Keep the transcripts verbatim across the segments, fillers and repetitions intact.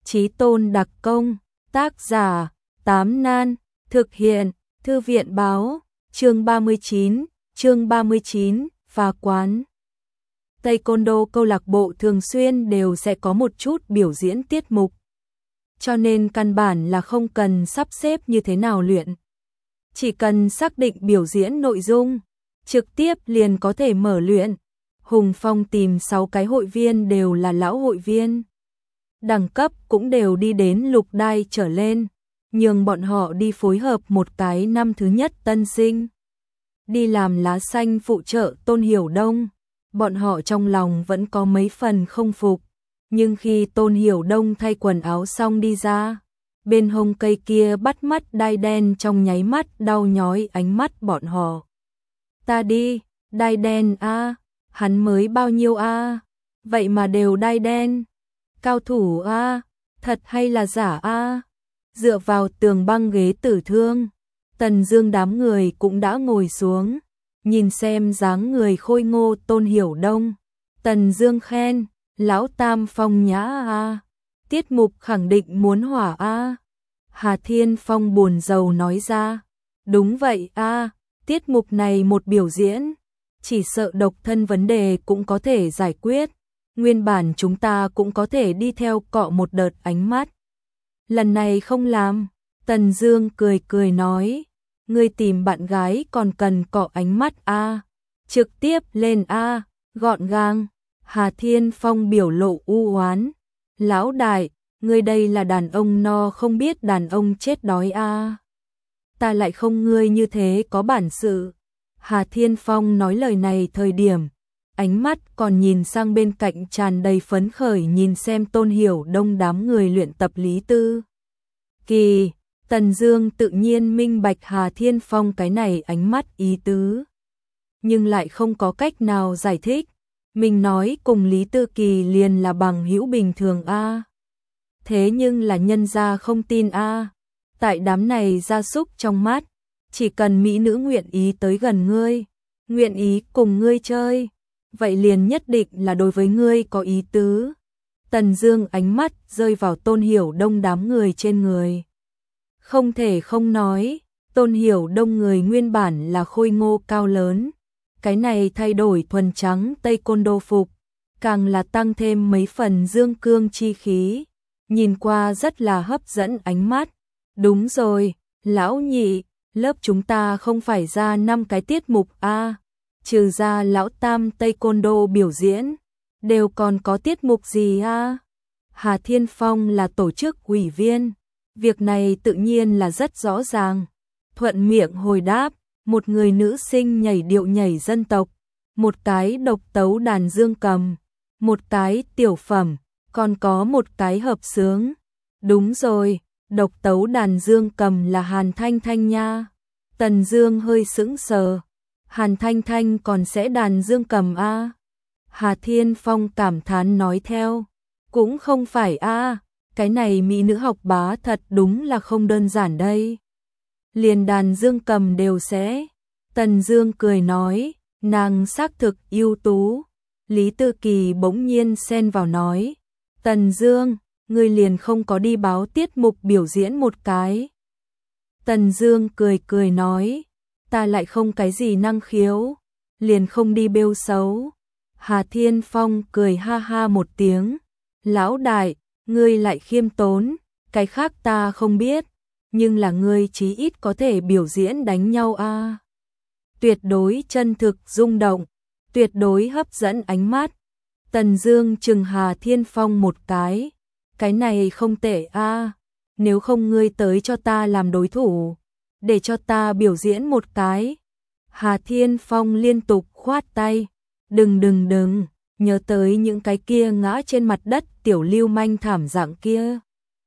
Chí Tôn đặc công, tác giả, Tám Nan, thực hiện, Thư viện báo, chương ba mươi chín, chương ba mươi chín, phá quán. Taekwondo câu lạc bộ thường xuyên đều sẽ có một chút biểu diễn tiết mục. Cho nên căn bản là không cần sắp xếp như thế nào luyện. Chỉ cần xác định biểu diễn nội dung, trực tiếp liền có thể mở luyện. Hùng Phong tìm sáu cái hội viên đều là lão hội viên. Đẳng cấp cũng đều đi đến lục đai trở lên, nhường bọn họ đi phối hợp một cái năm thứ nhất tân sinh. Đi làm lá xanh phụ trợ Tôn Hiểu Đông, bọn họ trong lòng vẫn có mấy phần không phục. Nhưng khi Tôn Hiểu Đông thay quần áo xong đi ra, bên hông cây kia bắt mắt đai đen trong nháy mắt đau nhói ánh mắt bọn họ. Ta đi, đai đen a, hắn mới bao nhiêu a, vậy mà đều đai đen. Cao thủ a, thật hay là giả a? Dựa vào tường băng ghế tử thương, Tần Dương đám người cũng đã ngồi xuống, nhìn xem dáng người khôi ngô Tôn Hiểu Đông. Tần Dương khen, lão tam phong nhã a, tiết mục khẳng định muốn hỏa a. Hà Thiên Phong buồn rầu nói ra, đúng vậy a, tiết mục này một biểu diễn, chỉ sợ độc thân vấn đề cũng có thể giải quyết. Nguyên bản chúng ta cũng có thể đi theo cọ một đợt ánh mắt. Lần này không làm. Tần Dương cười cười nói, ngươi tìm bạn gái còn cần cọ ánh mắt a, à? Trực tiếp lên a, à? Gọn gàng. Hà Thiên Phong biểu lộ u oán, lão đại, ngươi đây là đàn ông no không biết đàn ông chết đói a. À? Ta lại không ngươi như thế có bản sự. Hà Thiên Phong nói lời này thời điểm, ánh mắt còn nhìn sang bên cạnh tràn đầy phấn khởi nhìn xem Tôn Hiểu Đông đám người luyện tập Lý Tư Kỳ. Tần Dương tự nhiên minh bạch Hà Thiên Phong cái này ánh mắt ý tứ, nhưng lại không có cách nào giải thích. Mình nói cùng Lý Tư Kỳ liền là bằng hữu bình thường a. Thế nhưng là nhân gia không tin a. Tại đám này gia súc trong mắt, chỉ cần mỹ nữ nguyện ý tới gần ngươi, nguyện ý cùng ngươi chơi, vậy liền nhất định là đối với ngươi có ý tứ. Tần Dương ánh mắt rơi vào Tôn Hiểu Đông đám người trên người. Không thể không nói, Tôn Hiểu Đông người nguyên bản là khôi ngô cao lớn, cái này thay đổi thuần trắng taekwondo phục, càng là tăng thêm mấy phần dương cương chi khí, nhìn qua rất là hấp dẫn ánh mắt. Đúng rồi, lão nhị, lớp chúng ta không phải ra năm cái tiết mục a? Trừ ra lão tam taekwondo biểu diễn, đều còn có tiết mục gì a? Hà Thiên Phong là tổ chức ủy viên, việc này tự nhiên là rất rõ ràng. Thuận miệng hồi đáp, một người nữ sinh nhảy điệu nhảy dân tộc, một cái độc tấu đàn dương cầm, một cái tiểu phẩm, còn có một cái hợp xướng. Đúng rồi, độc tấu đàn dương cầm là Hàn Thanh Thanh nha. Tần Dương hơi sững sờ. Hàn Thanh Thanh còn sẽ đàn dương cầm a? Hà Thiên Phong cảm thán nói theo, cũng không phải a, cái này mỹ nữ học bá thật đúng là không đơn giản đây. Liền đàn dương cầm đều sẽ. Tần Dương cười nói, nàng xác thực ưu tú. Lý Tư Kỳ bỗng nhiên xen vào nói, Tần Dương, ngươi liền không có đi báo tiết mục biểu diễn một cái. Tần Dương cười cười nói, ta lại không cái gì năng khiếu, liền không đi bêu xấu. Hà Thiên Phong cười ha ha một tiếng, lão đại, ngươi lại khiêm tốn, cái khác ta không biết, nhưng là ngươi chí ít có thể biểu diễn đánh nhau a. Tuyệt đối chân thực rung động, tuyệt đối hấp dẫn ánh mắt. Tần Dương chừng Hà Thiên Phong một cái, cái này không tệ a, nếu không ngươi tới cho ta làm đối thủ, để cho ta biểu diễn một cái. Hà Thiên Phong liên tục khoát tay, đừng đừng đừng, nhớ tới những cái kia ngã trên mặt đất tiểu lưu manh thảm dạng kia,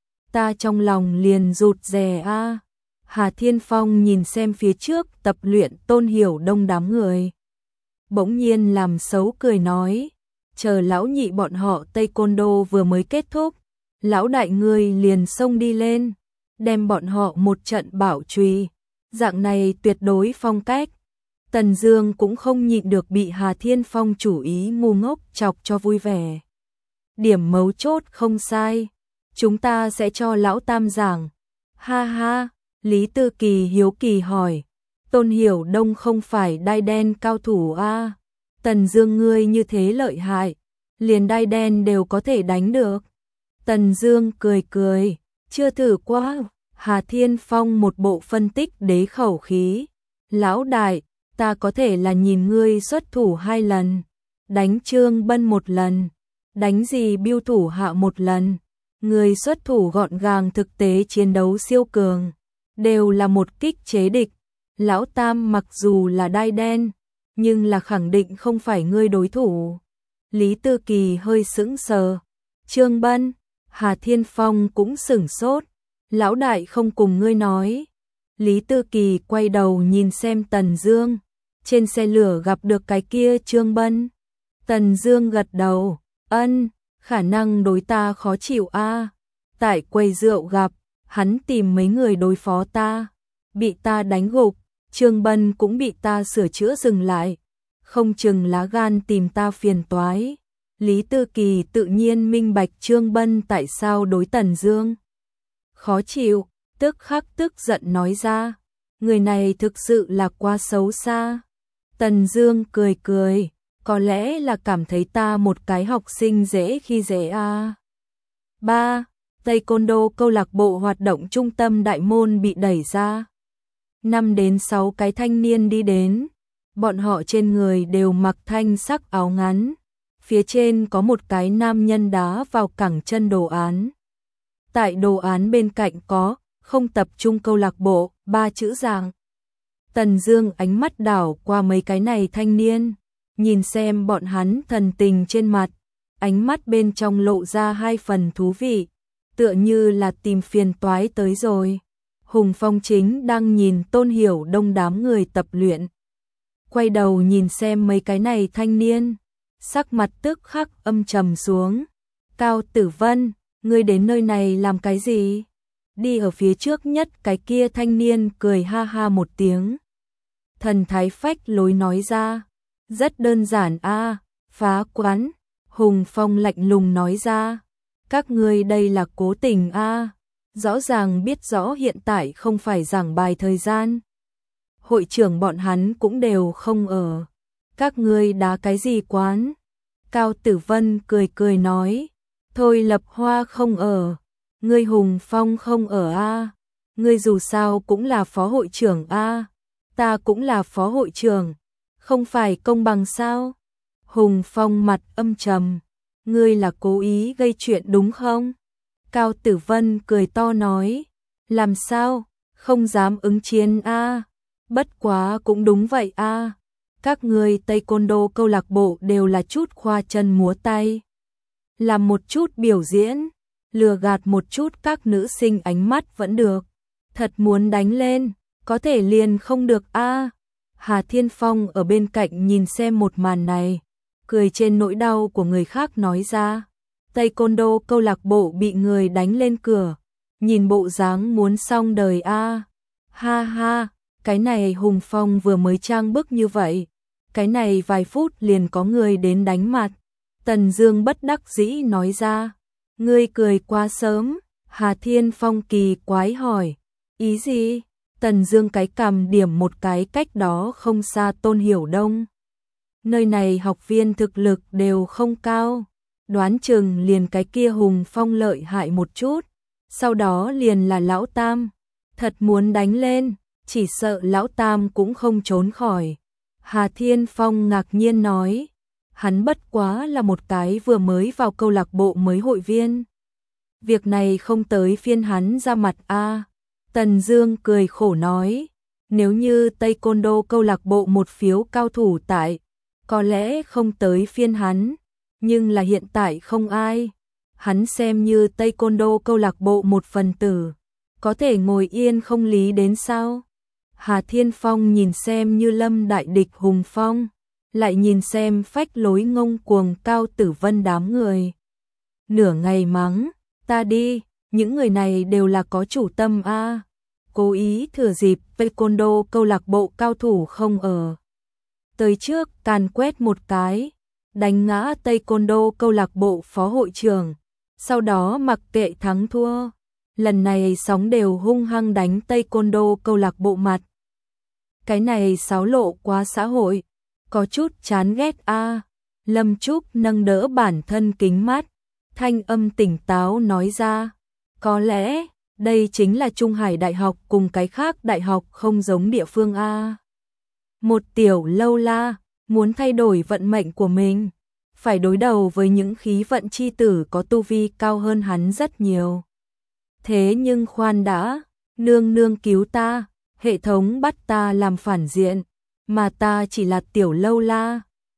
ta trong lòng liền rụt rè a. Hà Thiên Phong nhìn xem phía trước tập luyện Tôn Hiểu Đông đám người, bỗng nhiên làm xấu cười nói, chờ lão nhị bọn họ taekwondo vừa mới kết thúc, lão đại ngươi liền xông đi lên, đem bọn họ một trận bảo trùy, dạng này tuyệt đối phong cách. Tần Dương cũng không nhịn được bị Hà Thiên Phong chủ ý ngu ngốc chọc cho vui vẻ. Điểm mấu chốt không sai, chúng ta sẽ cho lão tam giảng. Ha ha, Lý Tư Kỳ hiếu kỳ hỏi, Tôn Hiểu Đông không phải đai đen cao thủ a? Tần Dương ngươi như thế lợi hại, liền đai đen đều có thể đánh được. Tần Dương cười cười, chưa thử qua. Hà Thiên Phong một bộ phân tích đế khẩu khí, lão đại, ta có thể là nhìn ngươi xuất thủ hai lần, đánh Trương Bân một lần, đánh gì Biêu thủ hạ một lần, ngươi xuất thủ gọn gàng, thực tế chiến đấu siêu cường, đều là một kích chế địch. Lão tam mặc dù là đai đen, nhưng là khẳng định không phải ngươi đối thủ. Lý Tư Kỳ hơi sững sờ. Trương Bân, Hà Thiên Phong cũng sửng sốt. Lão đại không cùng ngươi nói. Lý Tư Kỳ quay đầu nhìn xem Tần Dương. Trên xe lửa gặp được cái kia Trương Bân. Tần Dương gật đầu. Ân, khả năng đối ta khó chịu a. Tại quầy rượu gặp, hắn tìm mấy người đối phó ta. Bị ta đánh gục. Trương Bân cũng bị ta sửa chữa dừng lại. Không chừng lá gan tìm ta phiền toái. Lý Tư Kỳ tự nhiên minh bạch Trương Bân tại sao đối Tần Dương khó chịu, tức khắc tức giận nói ra, người này thực sự là quá xấu xa. Tần Dương cười cười, có lẽ là cảm thấy ta một cái học sinh dễ khi dễ a. ba. Taekwondo câu lạc bộ hoạt động trung tâm đại môn bị đẩy ra. Năm đến sáu cái thanh niên đi đến, bọn họ trên người đều mặc thanh sắc áo ngắn, phía trên có một cái nam nhân đá vào cẳng chân đồ án. Tại đồ án bên cạnh có không tập trung câu lạc bộ, ba chữ dạng. Tần Dương ánh mắt đảo qua mấy cái này thanh niên, nhìn xem bọn hắn thần tình trên mặt, ánh mắt bên trong lộ ra hai phần thú vị, tựa như là tìm phiền toái tới rồi. Hùng Phong chính đang nhìn Tôn Hiểu Đông đám người tập luyện, quay đầu nhìn xem mấy cái này thanh niên, sắc mặt tức khắc âm trầm xuống. Cao Tử Vân, ngươi đến nơi này làm cái gì? Đi ở phía trước nhất cái kia thanh niên cười ha ha một tiếng. Thần thái phách lối nói ra, rất đơn giản a, phá quán. Hùng Phong lạnh lùng nói ra, các ngươi đây là cố tình a, rõ ràng biết rõ hiện tại không phải giảng bài thời gian. Hội trưởng bọn hắn cũng đều không ở. Các ngươi đá cái gì quán? Cao Tử Vân cười cười nói, thôi Lập Hoa không ở, ngươi Hùng Phong không ở a, ngươi dù sao cũng là phó hội trưởng a, ta cũng là phó hội trưởng, không phải công bằng sao? Hùng Phong mặt âm trầm, ngươi là cố ý gây chuyện đúng không? Cao Tử Vân cười to nói, làm sao, không dám ứng chiến a, bất quá cũng đúng vậy a, các ngươi Taekwondo câu lạc bộ đều là chút khoa chân múa tay, làm một chút biểu diễn, lừa gạt một chút các nữ sinh ánh mắt vẫn được, thật muốn đánh lên, có thể liền không được a. Hà Thiên Phong ở bên cạnh nhìn xem một màn này, cười trên nỗi đau của người khác nói ra, Taekwondo câu lạc bộ bị người đánh lên cửa, nhìn bộ dáng muốn xong đời a. Ha ha, cái này Hùng Phong vừa mới trang bức như vậy, cái này vài phút liền có người đến đánh mặt. Tần Dương bất đắc dĩ nói ra, ngươi cười quá sớm. Hà Thiên Phong kỳ quái hỏi, ý gì? Tần Dương cái cằm điểm một cái cách đó không xa Tôn Hiểu Đông. Nơi này học viên thực lực đều không cao, đoán chừng liền cái kia Hùng Phong lợi hại một chút, sau đó liền là lão tam, thật muốn đánh lên, chỉ sợ lão tam cũng không trốn khỏi. Hà Thiên Phong ngạc nhiên nói, hắn bất quá là một cái vừa mới vào câu lạc bộ mới hội viên, việc này không tới phiên hắn ra mặt a. Tần Dương cười khổ nói, nếu như Taekwondo câu lạc bộ một phiếu cao thủ tại, có lẽ không tới phiên hắn, nhưng là hiện tại không ai, hắn xem như Taekwondo câu lạc bộ một phần tử, có thể ngồi yên không lý đến sao? Hà Thiên Phong nhìn xem như lâm đại địch Hùng Phong, lại nhìn xem phách lối ngông cuồng Cao Tử Vân đám người. Nửa ngày mắng, ta đi, những người này đều là có chủ tâm a, cố ý thừa dịp Taekwondo câu lạc bộ cao thủ không ở, tới trước càn quét một cái, đánh ngã Taekwondo câu lạc bộ phó hội trưởng, sau đó mặc kệ thắng thua. Lần này sóng đều hung hăng đánh Taekwondo câu lạc bộ mặt. Cái này xáo lộ quá xã hội, có chút chán ghét a. Lâm Trúc nâng đỡ bản thân kính mắt, thanh âm tỉnh táo nói ra, có lẽ đây chính là Trung Hải Đại học cùng cái khác đại học không giống địa phương a. Một tiểu lâu la muốn thay đổi vận mệnh của mình, phải đối đầu với những khí vận chi tử có tu vi cao hơn hắn rất nhiều. Thế nhưng khoan đã, nương nương cứu ta, hệ thống bắt ta làm phản diện, mà ta chỉ là tiểu lâu la,